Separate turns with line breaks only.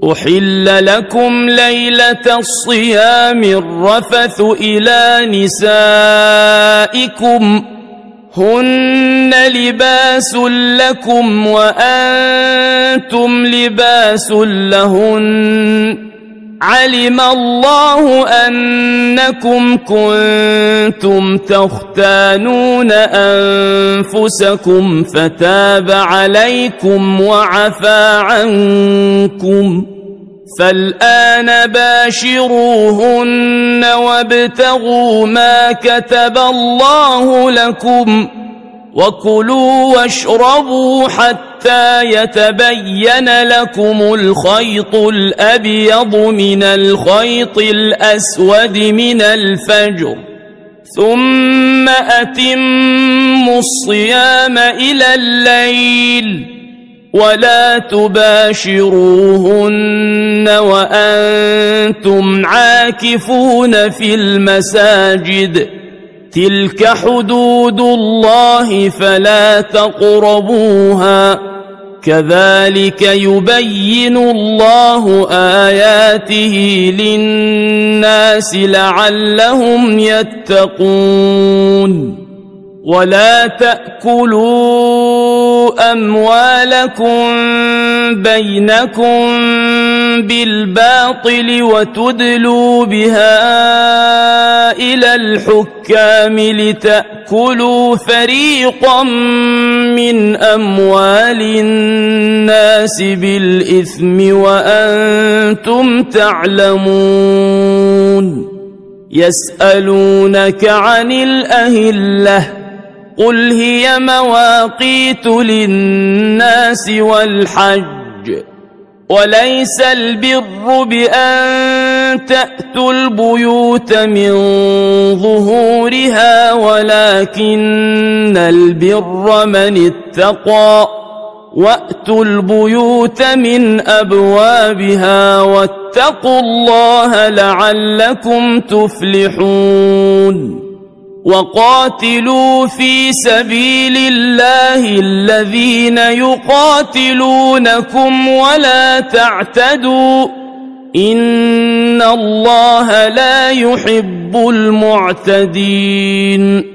أحل لكم ليلة الصيام الرفث إلى نسائكم هن لباس لكم وأنتم لباس لهن علم الله أنكم كنتم تختانون أنفسكم فتاب عليكم وعفى عنكم فالآن باشروهن وابتغوا ما كتب الله لكم وكلوا واشربوا حتى يتبين لكم الخيط الأبيض من الخيط الأسود من الفجر ثم أتموا الصيام إلى الليل ولا تباشروهن وأنتم عاكفون في المساجد تلك حدود الله فلا تقربوها كذلك يبين الله آياته للناس لعلهم يتقون ولا تأكلوا أموالكم بينكم بالباطل وتدلوا بها إلى الحكام لتأكلوا فريقا من أموال الناس بالإثم وأنتم تعلمون يسألونك عن الأهلة قل هي مواقيت للناس والحج وليس البر بأن تأتوا البيوت من ظهورها ولكن البر من اتقى وأتوا البيوت من أبوابها واتقوا الله لعلكم تفلحون وقاتلوا في سبيل الله الذين يقاتلونكم ولا تعتدوا إن الله لا يحب المعتدين